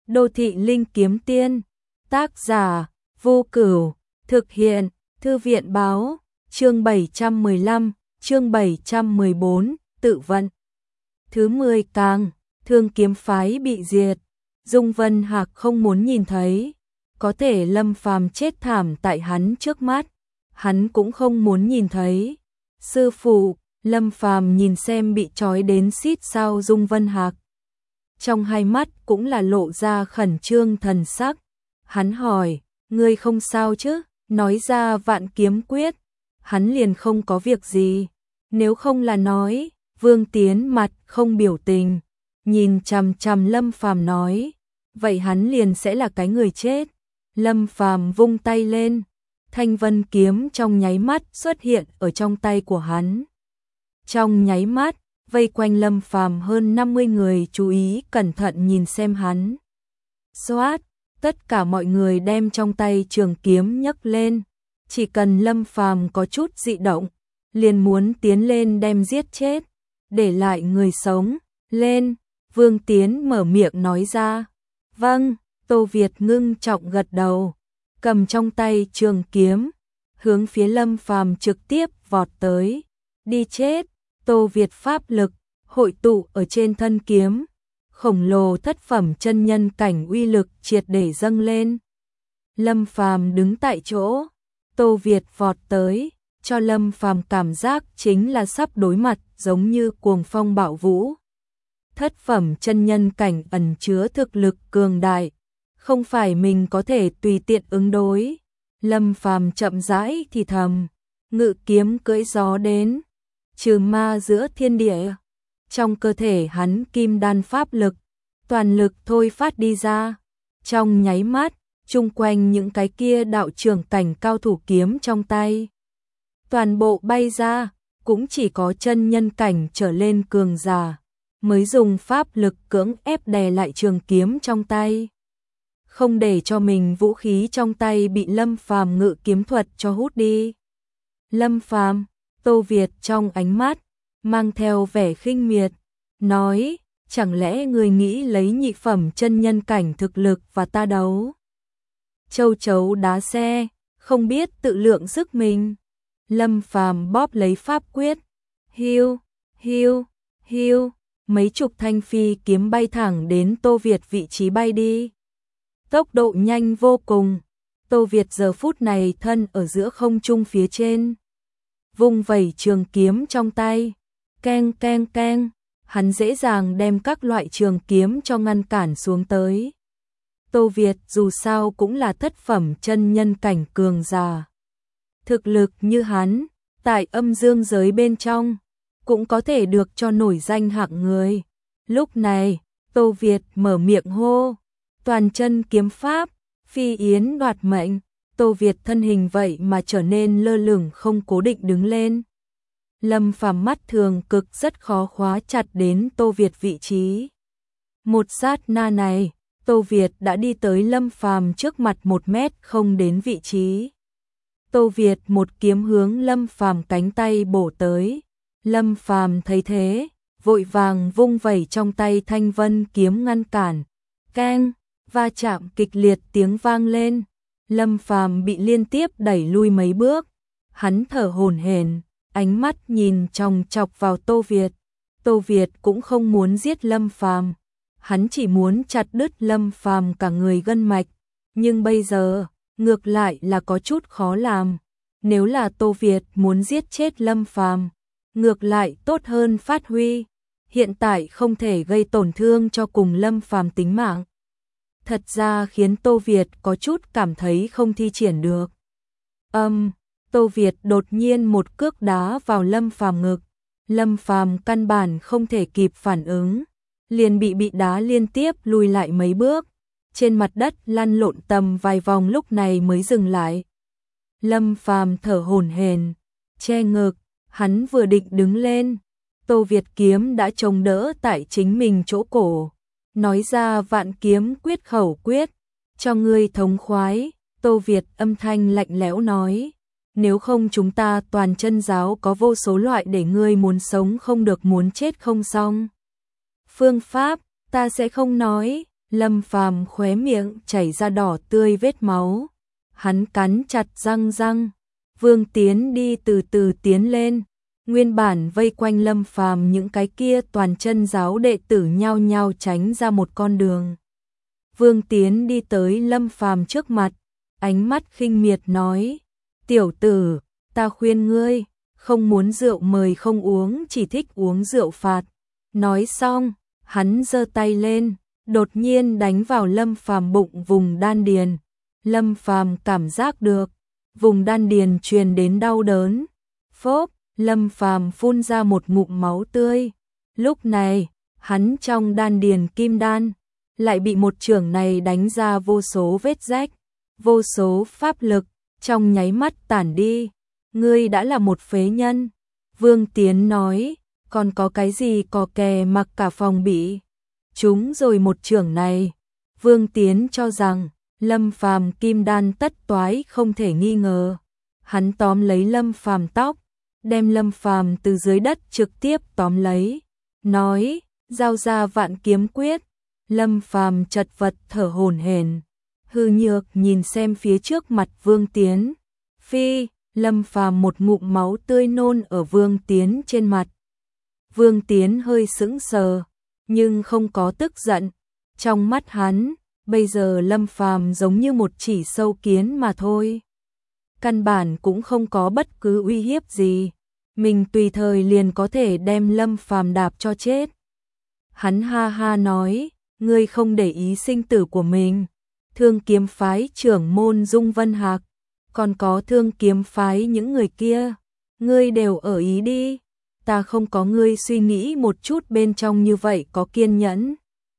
Đô thị linh kiếm tiên. Tác giả Vô Cửu. Thực hiện Thư viện báo. Chương 715, chương 714, tự vận. Thứ 10 càng, Thương kiếm phái bị diệt. Dung Vân Hạc không muốn nhìn thấy. Có thể Lâm Phàm chết thảm tại hắn trước mắt. Hắn cũng không muốn nhìn thấy. Sư phụ, Lâm Phàm nhìn xem bị trói đến xít sao Dung Vân Hạc. Trong hai mắt cũng là lộ ra khẩn trương thần sắc. Hắn hỏi, ngươi không sao chứ? Nói ra Vạn Kiếm Quyết. Hắn liền không có việc gì. Nếu không là nói, Vương Tiến mặt không biểu tình. Nhìn chằm chằm Lâm Phàm nói, vậy hắn liền sẽ là cái người chết. Lâm Phàm vung tay lên. Thanh vân kiếm trong nháy mắt xuất hiện ở trong tay của hắn. Trong nháy mắt, vây quanh Lâm Phàm hơn 50 người chú ý cẩn thận nhìn xem hắn. Xoát, tất cả mọi người đem trong tay trường kiếm nhấc lên. Chỉ cần Lâm Phàm có chút dị động, liền muốn tiến lên đem giết chết. Để lại người sống, lên, Vương Tiến mở miệng nói ra. Vâng, Tô Việt ngưng trọng gật đầu. Cầm trong tay trường kiếm, hướng phía Lâm Phàm trực tiếp vọt tới. Đi chết, Tô Việt pháp lực hội tụ ở trên thân kiếm, khổng lồ thất phẩm chân nhân cảnh uy lực triệt để dâng lên. Lâm Phàm đứng tại chỗ, Tô Việt vọt tới, cho Lâm Phàm cảm giác chính là sắp đối mặt giống như cuồng phong bạo vũ. Thất phẩm chân nhân cảnh ẩn chứa thực lực cường đại, không phải mình có thể tùy tiện ứng đối. Lâm Phàm chậm rãi thì thầm, ngự kiếm cưỡi gió đến, trừ ma giữa thiên địa. Trong cơ thể hắn kim đan pháp lực, toàn lực thôi phát đi ra. Trong nháy mắt, chung quanh những cái kia đạo trưởng cảnh cao thủ kiếm trong tay, toàn bộ bay ra, cũng chỉ có chân nhân cảnh trở lên cường giả mới dùng pháp lực cưỡng ép đè lại trường kiếm trong tay, không để cho mình vũ khí trong tay bị Lâm Phàm ngự kiếm thuật cho hút đi. Lâm Phàm, Tô Việt trong ánh mắt mang theo vẻ khinh miệt, nói, chẳng lẽ người nghĩ lấy nhị phẩm chân nhân cảnh thực lực và ta đấu? Châu chấu đá xe, không biết tự lượng sức mình. Lâm Phàm bóp lấy pháp quyết, hiu, hiu, hiu, mấy chục thanh phi kiếm bay thẳng đến Tô Việt vị trí bay đi. Tốc độ nhanh vô cùng, Tô Việt giờ phút này thân ở giữa không trung phía trên. Vung vẩy trường kiếm trong tay, keng keng keng, hắn dễ dàng đem các loại trường kiếm cho ngăn cản xuống tới. Tô Việt dù sao cũng là thất phẩm chân nhân cảnh cường giả. Thực lực như hắn, tại âm dương giới bên trong, cũng có thể được cho nổi danh hạng người. Lúc này, Tô Việt mở miệng hô, toàn chân kiếm pháp, phi yến đoạt mệnh. Tô Việt thân hình vậy mà trở nên lơ lửng không cố định đứng lên. Lâm Phàm mắt thường cực rất khó khóa chặt đến Tô Việt vị trí. Một sát na này, Tô Việt đã đi tới Lâm Phàm trước mặt 1 mét không đến vị trí. Tô Việt một kiếm hướng Lâm Phàm cánh tay bổ tới. Lâm Phàm thấy thế, vội vàng vung vẩy trong tay thanh vân kiếm ngăn cản. Keng, va chạm kịch liệt tiếng vang lên. Lâm Phàm bị liên tiếp đẩy lui mấy bước. Hắn thở hổn hển, ánh mắt nhìn chòng chọc vào Tô Việt. Tô Việt cũng không muốn giết Lâm Phàm, hắn chỉ muốn chặt đứt Lâm Phàm cả người gân mạch, nhưng bây giờ, ngược lại là có chút khó làm. Nếu là Tô Việt muốn giết chết Lâm Phàm, ngược lại tốt hơn phát huy. Hiện tại không thể gây tổn thương cho cùng Lâm Phàm tính mạng. Thật ra khiến Tô Việt có chút cảm thấy không thi triển được. Tô Việt đột nhiên một cước đá vào Lâm Phàm ngực. Lâm Phàm căn bản không thể kịp phản ứng, liền bị đá liên tiếp lùi lại mấy bước. Trên mặt đất lăn lộn tầm vài vòng lúc này mới dừng lại. Lâm Phàm thở hổn hển, che ngực, hắn vừa định đứng lên, Tô Việt kiếm đã chống đỡ tại chính mình chỗ cổ. Nói ra Vạn Kiếm Quyết khẩu quyết, cho ngươi thống khoái. Tô Việt âm thanh lạnh lẽo nói, nếu không chúng ta toàn chân giáo có vô số loại để ngươi muốn sống không được muốn chết không xong. Phương pháp, ta sẽ không nói. Lâm Phàm khóe miệng chảy ra đỏ tươi vết máu. Hắn cắn chặt răng. Vương Tiến đi từ từ tiến lên. Nguyên bản vây quanh Lâm Phàm những cái kia toàn chân giáo đệ tử nhao nhao tránh ra một con đường. Vương Tiến đi tới Lâm Phàm trước mặt, ánh mắt khinh miệt nói: "Tiểu tử, ta khuyên ngươi, không muốn rượu mời không uống, chỉ thích uống rượu phạt." Nói xong, hắn giơ tay lên, đột nhiên đánh vào Lâm Phàm bụng vùng đan điền. Lâm Phàm cảm giác được vùng đan điền truyền đến đau đớn. Phốp, Lâm Phàm phun ra một ngụm máu tươi. Lúc này, hắn trong đan điền kim đan lại bị một chưởng này đánh ra vô số vết rách, vô số pháp lực trong nháy mắt tản đi. "Ngươi đã là một phế nhân." Vương Tiến nói, "Còn có cái gì cò kè mặc cả phòng bị." Chúng rồi một chưởng này, Vương Tiến cho rằng Lâm Phàm kim đan tất toái không thể nghi ngờ. Hắn tóm lấy Lâm Phàm tóc, đem Lâm Phàm từ dưới đất trực tiếp tóm lấy, nói: "Giao ra Vạn Kiếm Quyết." Lâm Phàm chật vật thở hổn hển, hư nhược nhìn xem phía trước mặt Vương Tiến. Phi, Lâm Phàm một ngụm máu tươi nôn ở Vương Tiến trên mặt. Vương Tiến hơi sững sờ, nhưng không có tức giận. Trong mắt hắn, bây giờ Lâm Phàm giống như một chỉ sâu kiến mà thôi. Căn bản cũng không có bất cứ uy hiếp gì. Mình tùy thời liền có thể đem Lâm Phàm đạp cho chết. Hắn ha ha nói: "Ngươi không để ý sinh tử của mình. Thương Kiếm phái trưởng môn Dung Vân Hạc, còn có Thương Kiếm phái những người kia, ngươi đều ở ý đi. Ta không có ngươi suy nghĩ một chút bên trong như vậy có kiên nhẫn."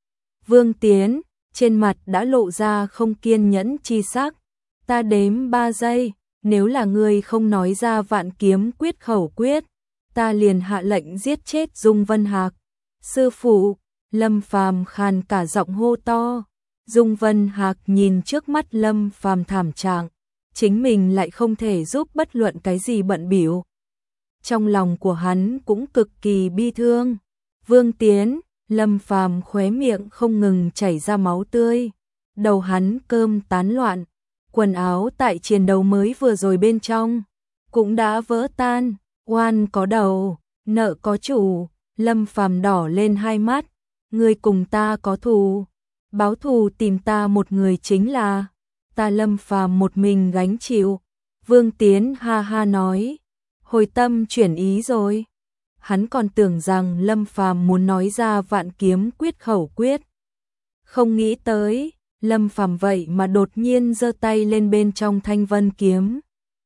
Vương Tiến trên mặt đã lộ ra không kiên nhẫn chi sắc. "Ta đếm 3 giây, nếu là ngươi không nói ra Vạn Kiếm Quyết khẩu quyết, ta liền hạ lệnh giết chết Dung Vân Hạc." "Sư phụ!" Lâm Phàm khàn cả giọng hô to. Dung Vân Hạc nhìn trước mắt Lâm Phàm thảm trạng, chính mình lại không thể giúp bất luận cái gì bận bịu. Trong lòng của hắn cũng cực kỳ bi thương. Vương Tiến, Lâm Phàm khóe miệng không ngừng chảy ra máu tươi, đầu hắn cơm tán loạn, quần áo tại chiến đấu mới vừa rồi bên trong cũng đã vỡ tan. Oan có đầu, nợ có chủ. Lâm Phàm đỏ lên hai mắt. "Ngươi cùng ta có thù, báo thù tìm ta một người chính là ta Lâm Phàm một mình gánh chịu." Vương Tiến ha ha nói, hồi tâm chuyển ý rồi. Hắn còn tưởng rằng Lâm Phàm muốn nói ra Vạn Kiếm Quyết khẩu quyết. Không nghĩ tới, Lâm Phàm vậy mà đột nhiên giơ tay lên bên trong Thanh Vân kiếm.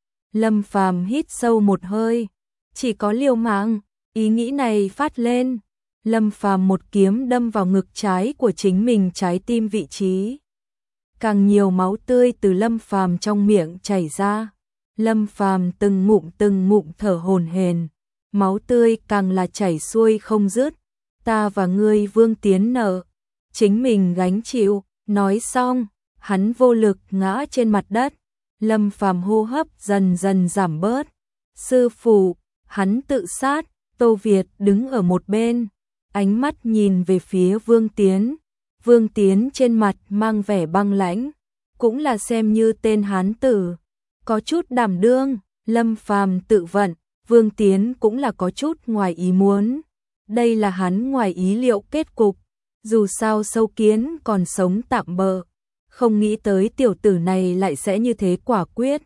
Lâm Phàm hít sâu một hơi, chỉ có liều mạng, ý nghĩ này phát lên, Lâm Phàm một kiếm đâm vào ngực trái của chính mình trái tim vị trí. Càng nhiều máu tươi từ Lâm Phàm trong miệng chảy ra. Lâm Phàm từng ngụm thở hổn hển, máu tươi càng là chảy xuôi không dứt. "Ta và ngươi Vương Tiến nợ, chính mình gánh chịu." Nói xong, hắn vô lực ngã trên mặt đất. Lâm Phàm hô hấp dần dần giảm bớt. "Sư phụ!" Hắn tự sát. Tô Việt đứng ở một bên, ánh mắt nhìn về phía Vương Tiến. Vương Tiến trên mặt mang vẻ băng lãnh, cũng là xem như tên hán tử, có chút đảm đương. Lâm Phàm tự vận, Vương Tiến cũng là có chút ngoài ý muốn. Đây là hắn ngoài ý liệu kết cục, dù sao sâu kiến còn sống tạm bợ, không nghĩ tới tiểu tử này lại sẽ như thế quả quyết.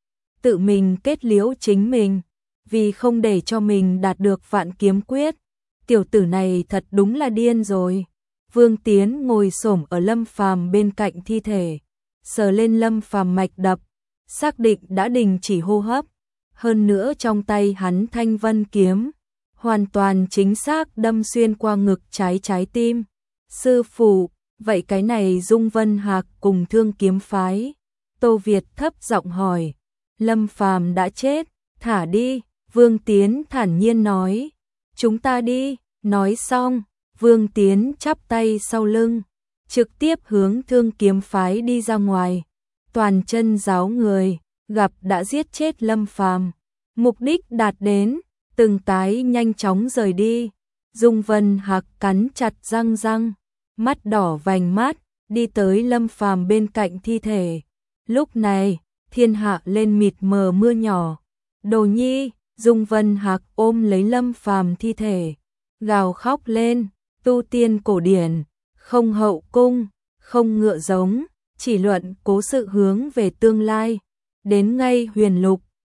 Tự mình kết liễu chính mình, vì không để cho mình đạt được Vạn Kiếm Quyết. Tiểu tử này thật đúng là điên rồi. Vương Tiến ngồi xổm ở Lâm Phàm bên cạnh thi thể, sờ lên Lâm Phàm mạch đập, xác định đã đình chỉ hô hấp. Hơn nữa trong tay hắn Thanh Vân kiếm hoàn toàn chính xác đâm xuyên qua ngực trái tim. "Sư phụ, vậy cái này Dung Vân Hạc cùng Thương Kiếm phái?" Tô Việt thấp giọng hỏi. "Lâm Phàm đã chết, thả đi." Vương Tiến thản nhiên nói. "Chúng ta đi." Nói xong, Vương Tiến chắp tay sau lưng, trực tiếp hướng Thương Kiếm phái đi ra ngoài. Toàn chân giáo người gặp đã giết chết Lâm Phàm, mục đích đạt đến, từng cái nhanh chóng rời đi. Dung Vân Hạc cắn chặt răng, mắt đỏ vành mắt, đi tới Lâm Phàm bên cạnh thi thể. Lúc này, thiên hạ lên mịt mờ mưa nhỏ. Đồ Nhi, Dung Vân Hạc ôm lấy Lâm Phàm thi thể, gào khóc lên, tu tiên cổ điển, không hậu cung, không ngựa giống, chỉ luận cố sự hướng về tương lai. Đến ngay huyền lục,